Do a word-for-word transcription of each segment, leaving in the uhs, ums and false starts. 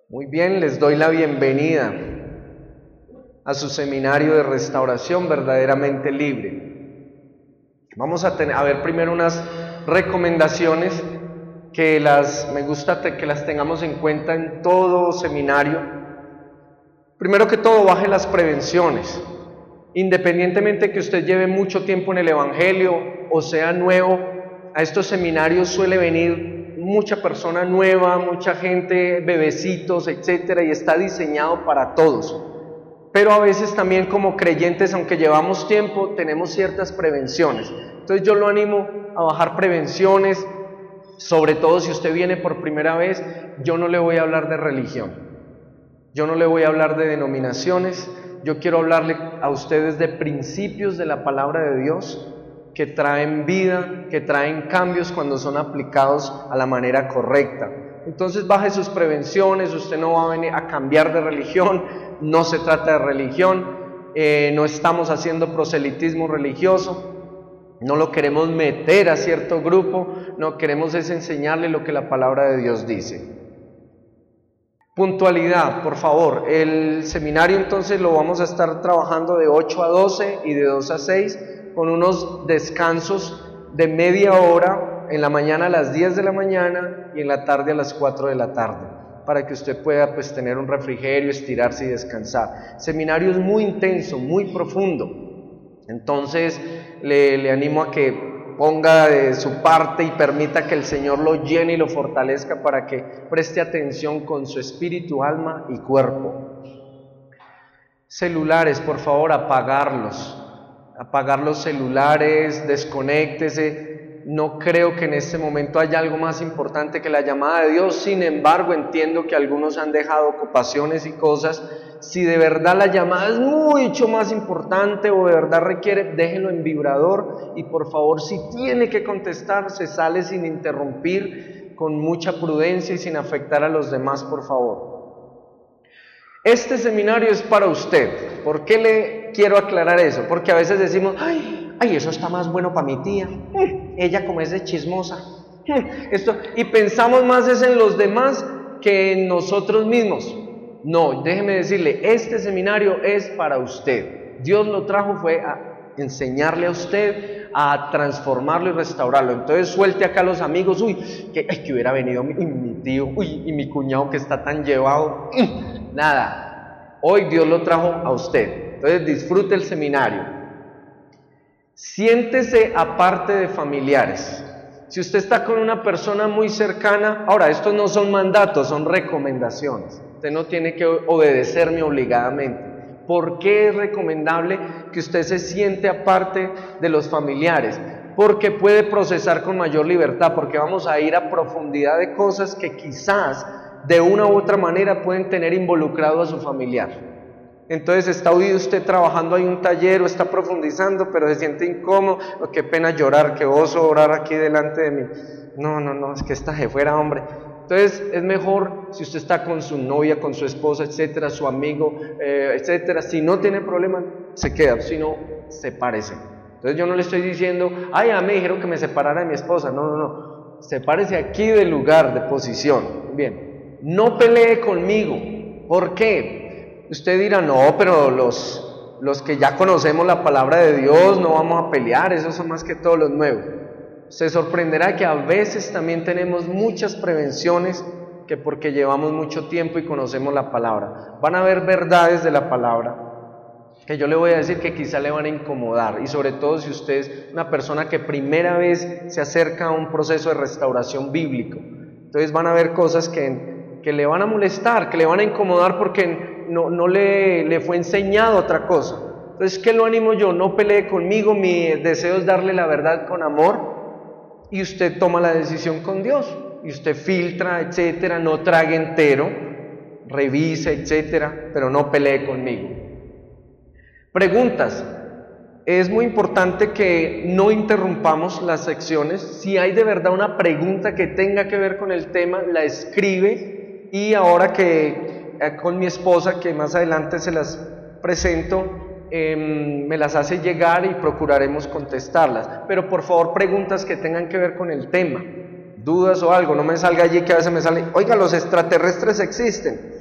Muy bien, les doy la bienvenida a su seminario de restauración verdaderamente libre. Vamos a, tener, a ver primero unas recomendaciones que las, me gusta te, que las tengamos en cuenta en todo seminario. Primero que todo, baje las prevenciones. Independientemente que usted lleve mucho tiempo en el Evangelio o sea nuevo, a estos seminarios suele venir mucha persona nueva, mucha gente, bebecitos, etcétera, y está diseñado para todos. Pero a veces también como creyentes, aunque llevamos tiempo, tenemos ciertas prevenciones. Entonces yo lo animo a bajar prevenciones, sobre todo si usted viene por primera vez. Yo no le voy a hablar de religión, yo no le voy a hablar de denominaciones, yo quiero hablarle a ustedes de principios de la palabra de Dios, que traen vida, que traen cambios cuando son aplicados a la manera correcta. Entonces baje sus prevenciones, usted no va a venir a cambiar de religión, no se trata de religión, eh, no estamos haciendo proselitismo religioso, no lo queremos meter a cierto grupo, no queremos es enseñarle lo que la palabra de Dios dice. Puntualidad, por favor. El seminario entonces lo vamos a estar trabajando de ocho a doce y de dos a seis, con unos descansos de media hora, en la mañana a las diez de la mañana y en la tarde a las cuatro de la tarde, para que usted pueda pues tener un refrigerio, estirarse y descansar. Seminario es muy intenso, muy profundo, entonces le, le animo a que ponga de su parte y permita que el Señor lo llene y lo fortalezca para que preste atención con su espíritu, alma y cuerpo. Celulares, por favor, apagarlos. Apagar los celulares, desconéctese. No creo que en este momento haya algo más importante que la llamada de Dios. Sin embargo, entiendo que algunos han dejado ocupaciones y cosas. Si de verdad la llamada es mucho más importante o de verdad requiere, déjenlo en vibrador y por favor, si tiene que contestar, se sale sin interrumpir, con mucha prudencia y sin afectar a los demás, por favor. Este seminario es para usted. ¿Por qué le quiero aclarar eso? Porque a veces decimos, ay, ay, eso está más bueno para mi tía, ella como es de chismosa, esto, y pensamos más es en los demás que en nosotros mismos. No, déjeme decirle, este seminario es para usted. Dios lo trajo fue a enseñarle a usted, a transformarlo y restaurarlo. Entonces suelte acá a los amigos, uy, que, ay, que hubiera venido mi, mi tío, uy, y mi cuñado que está tan llevado. Nada, hoy Dios lo trajo a usted. Entonces disfrute el seminario. Siéntese aparte de familiares. Si usted está con una persona muy cercana, ahora estos no son mandatos, son recomendaciones. Usted no tiene que obedecerme obligadamente. ¿Por qué es recomendable que usted se siente aparte de los familiares? Porque puede procesar con mayor libertad, porque vamos a ir a profundidad de cosas que quizás de una u otra manera pueden tener involucrado a su familiar. Entonces está usted trabajando ahí un taller o está profundizando, pero se siente incómodo, oh, qué pena llorar, qué oso orar aquí delante de mí. No, no, no, es que esta je fuera, hombre. Entonces es mejor si usted está con su novia, con su esposa, etcétera, su amigo, eh, etcétera. Si no tiene problema, se queda, si no, sepárese. Entonces yo no le estoy diciendo, ay, ya me dijeron que me separara de mi esposa. No, no, no, sepárese aquí del lugar, de posición. Bien, no pelee conmigo. ¿Por qué? Usted dirá, no, pero los, los que ya conocemos la palabra de Dios no vamos a pelear, esos son más que todos los nuevos. Se sorprenderá que a veces también tenemos muchas prevenciones que porque llevamos mucho tiempo y conocemos la palabra. Van a haber verdades de la palabra que yo le voy a decir que quizá le van a incomodar, y sobre todo si usted es una persona que primera vez se acerca a un proceso de restauración bíblico. Entonces van a haber cosas que, que le van a molestar, que le van a incomodar porque no, no le, le fue enseñado otra cosa. Entonces, ¿qué lo animo yo? No pelee conmigo, mi deseo es darle la verdad con amor. Y usted toma la decisión con Dios, y usted filtra, etcétera, no trague entero, revise, etcétera, pero no pelee conmigo. Preguntas. Es muy importante que no interrumpamos las secciones. Si hay de verdad una pregunta que tenga que ver con el tema, la escribe, y ahora que eh, con mi esposa, que más adelante se las presento, Eh, me las hace llegar y procuraremos contestarlas, pero por favor preguntas que tengan que ver con el tema, dudas o algo, no me salga allí que a veces me sale, oiga, los extraterrestres existen,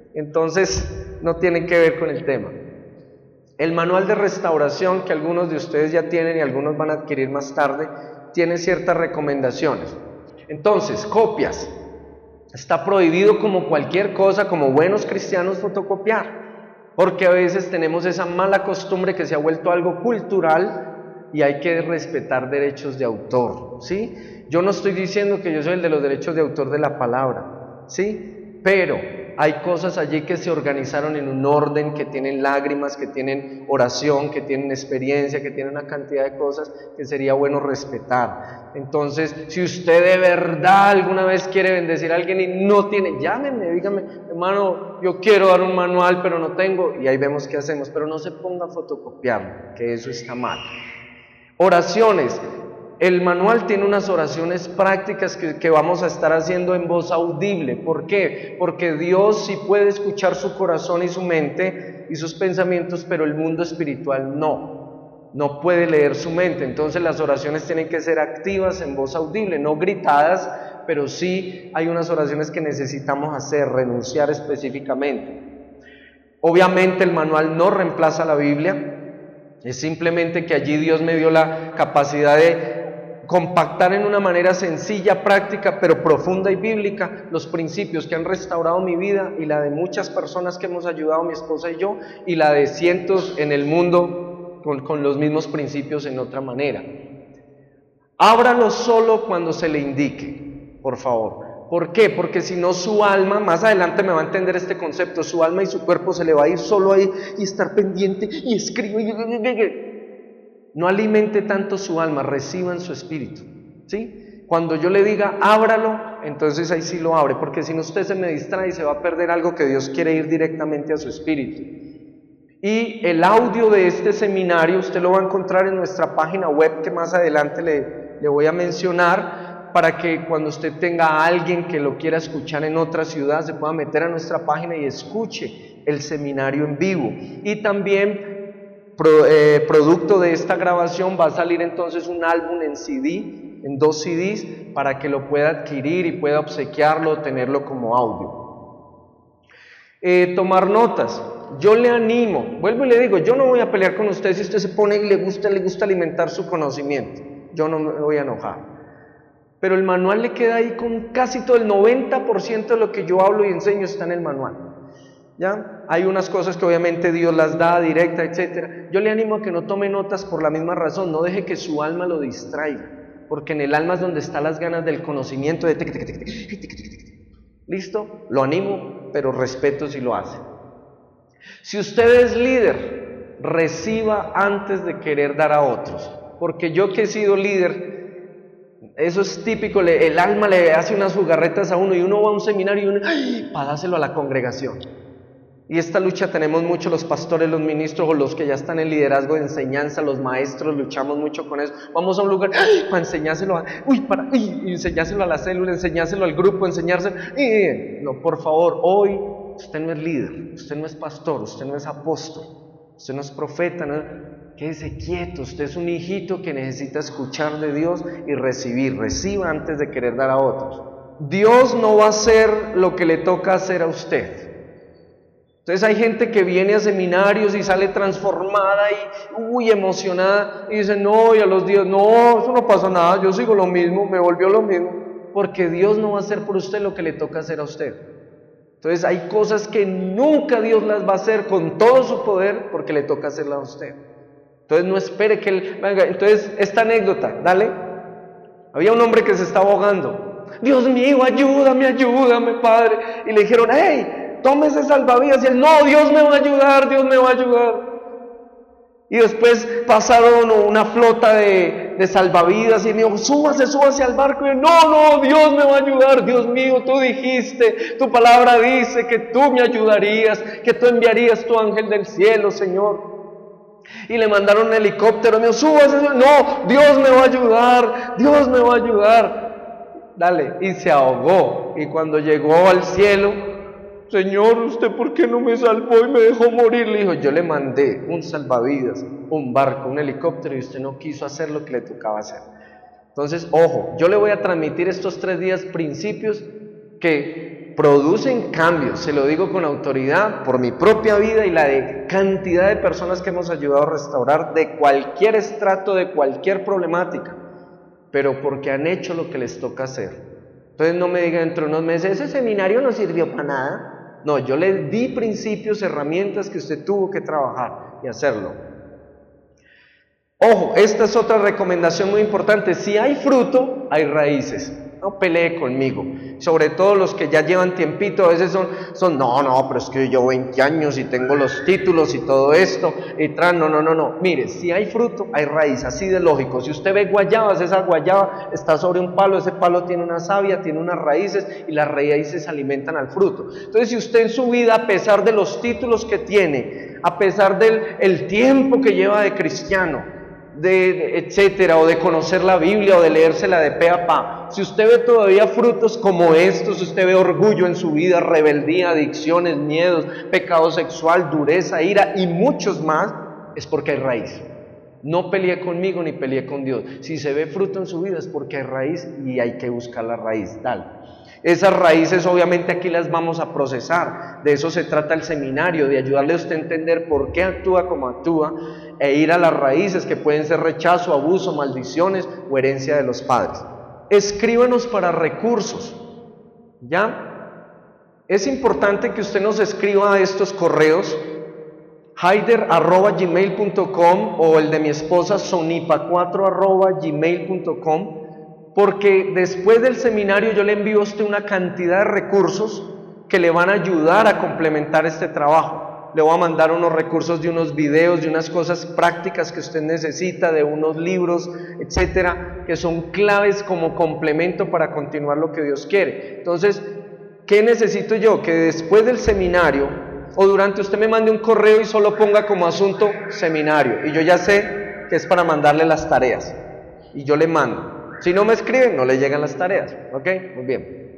Entonces no tienen que ver con el tema. El manual de restauración que algunos de ustedes ya tienen y algunos van a adquirir más tarde, tiene ciertas recomendaciones. Entonces, copias. Está prohibido como cualquier cosa, como buenos cristianos, fotocopiar, porque a veces tenemos esa mala costumbre que se ha vuelto algo cultural y hay que respetar derechos de autor, ¿sí? Yo no estoy diciendo que yo soy el de los derechos de autor de la palabra, ¿sí? Pero hay cosas allí que se organizaron en un orden, que tienen lágrimas, que tienen oración, que tienen experiencia, que tienen una cantidad de cosas que sería bueno respetar. Entonces, si usted de verdad alguna vez quiere bendecir a alguien y no tiene, llámenme, dígame, hermano, yo quiero dar un manual, pero no tengo, y ahí vemos qué hacemos, pero no se ponga a fotocopiarlo, que eso está mal. Oraciones. El manual tiene unas oraciones prácticas que, que vamos a estar haciendo en voz audible. ¿Por qué? Porque Dios sí puede escuchar su corazón y su mente y sus pensamientos, pero el mundo espiritual no. No puede leer su mente. Entonces las oraciones tienen que ser activas en voz audible, no gritadas, pero sí hay unas oraciones que necesitamos hacer, renunciar específicamente. Obviamente el manual no reemplaza la Biblia, es simplemente que allí Dios me dio la capacidad de compactar en una manera sencilla, práctica, pero profunda y bíblica los principios que han restaurado mi vida y la de muchas personas que hemos ayudado, mi esposa y yo, y la de cientos en el mundo con, con los mismos principios en otra manera. Ábralo solo cuando se le indique, por favor. ¿Por qué? Porque si no su alma, más adelante me va a entender este concepto, su alma y su cuerpo se le va a ir solo ahí y estar pendiente y escribe. No alimente tanto su alma, reciban su espíritu, ¿sí? Cuando yo le diga, ábralo, entonces ahí sí lo abre, porque si no usted se me distrae y se va a perder algo que Dios quiere ir directamente a su espíritu. Y el audio de este seminario usted lo va a encontrar en nuestra página web, que más adelante le, le voy a mencionar, para que cuando usted tenga a alguien que lo quiera escuchar en otra ciudad, se pueda meter a nuestra página y escuche el seminario en vivo. Y también Pro, eh, producto de esta grabación va a salir entonces un álbum en C D, en dos C Ds, para que lo pueda adquirir y pueda obsequiarlo, tenerlo como audio. Eh, tomar notas. Yo le animo, vuelvo y le digo, yo no voy a pelear con usted si usted se pone y le gusta, le gusta alimentar su conocimiento. Yo no me voy a enojar. Pero el manual le queda ahí con casi todo el noventa por ciento de lo que yo hablo y enseño está en el manual. ¿Ya? Hay unas cosas que obviamente Dios las da directa, etcétera. Yo le animo a que no tome notas por la misma razón, no deje que su alma lo distraiga, porque en el alma es donde están las ganas del conocimiento de tic, tic, tic, tic, tic, tic. ¿Listo? Lo animo, pero respeto si lo hace. Si usted es líder, reciba antes de querer dar a otros, porque yo que he sido líder, eso es típico, el alma le hace unas jugarretas a uno y uno va a un seminario y uno, ¡ay!, para dárselo a la congregación. Y esta lucha tenemos mucho los pastores, los ministros o los que ya están en liderazgo de enseñanza, los maestros, luchamos mucho con eso. Vamos a un lugar, ¡ay!, para enseñárselo a, uy, para, uy, enseñárselo a la célula, enseñárselo al grupo, enseñárselo. Eh, no, por favor, hoy usted no es líder, usted no es pastor, usted no es apóstol, usted no es profeta, ¿no? Quédese quieto, usted es un hijito que necesita escuchar de Dios y recibir, reciba antes de querer dar a otros. Dios no va a hacer lo que le toca hacer a usted. Entonces hay gente que viene a seminarios y sale transformada y uy, emocionada y dice, no, y a los días, no, eso no pasa nada, yo sigo lo mismo, me volvió lo mismo, porque Dios no va a hacer por usted lo que le toca hacer a usted. Entonces hay cosas que nunca Dios las va a hacer con todo su poder porque le toca hacerlas a usted. Entonces no espere que él venga. Entonces esta anécdota, dale, había un hombre que se estaba ahogando. Dios mío, ayúdame, ayúdame, Padre. Y le dijeron, hey, tómese salvavidas. Y él, no, Dios me va a ayudar, Dios me va a ayudar. Y después pasaron una flota de, de salvavidas y me dijo, súbase, súbase al barco. Y él, no, no, Dios me va a ayudar. Dios mío, tú dijiste, tu palabra dice que tú me ayudarías, que tú enviarías tu ángel del cielo, Señor. Y le mandaron un helicóptero, me dijo, súbase, no, Dios me va a ayudar, Dios me va a ayudar. Dale, y se ahogó. Y cuando llegó al cielo, Señor, ¿usted por qué no me salvó y me dejó morir? Le dijo, yo le mandé un salvavidas, un barco, un helicóptero y usted no quiso hacer lo que le tocaba hacer. Entonces, ojo, yo le voy a transmitir estos tres días principios que producen cambios, se lo digo con autoridad, por mi propia vida y la de cantidad de personas que hemos ayudado a restaurar de cualquier estrato, de cualquier problemática, pero porque han hecho lo que les toca hacer. Entonces no me digan dentro de unos meses, ese seminario no sirvió para nada. No, yo le di principios, herramientas que usted tuvo que trabajar y hacerlo. Ojo, esta es otra recomendación muy importante. Si hay fruto, hay raíces. No pelee conmigo. Sobre todo los que ya llevan tiempito, a veces son, son no, no, pero es que yo veinte años y tengo los títulos y todo esto. Y tras, no, no, no, no. Mire, si hay fruto, hay raíz, así de lógico. Si usted ve guayabas, esa guayaba está sobre un palo, ese palo tiene una savia, tiene unas raíces y las raíces alimentan al fruto. Entonces, si usted en su vida, a pesar de los títulos que tiene, a pesar del el tiempo que lleva de cristiano, de, de etcétera, o de conocer la Biblia o de leérsela de pe a pa, si usted ve todavía frutos como estos, si usted ve orgullo en su vida, rebeldía, adicciones, miedos, pecado sexual, dureza, ira y muchos más, es porque hay raíz. No pelee conmigo ni pelee con Dios. Si se ve fruto en su vida es porque hay raíz y hay que buscar la raíz tal. Esas raíces obviamente aquí las vamos a procesar, de eso se trata el seminario, de ayudarle a usted a entender por qué actúa como actúa e ir a las raíces que pueden ser rechazo, abuso, maldiciones o herencia de los padres. Escríbanos para recursos, ¿ya? Es importante que usted nos escriba a estos correos, haider arroba gmail punto com o el de mi esposa sonipa cuatro arroba gmail punto com, porque después del seminario yo le envío a usted una cantidad de recursos que le van a ayudar a complementar este trabajo. Le voy a mandar unos recursos de unos videos, de unas cosas prácticas que usted necesita, de unos libros, etcétera, que son claves como complemento para continuar lo que Dios quiere. Entonces, ¿qué necesito yo? Que después del seminario o durante usted me mande un correo y solo ponga como asunto seminario, y yo ya sé que es para mandarle las tareas y yo le mando. Si no me escriben, no le llegan las tareas, ¿ok? Muy bien.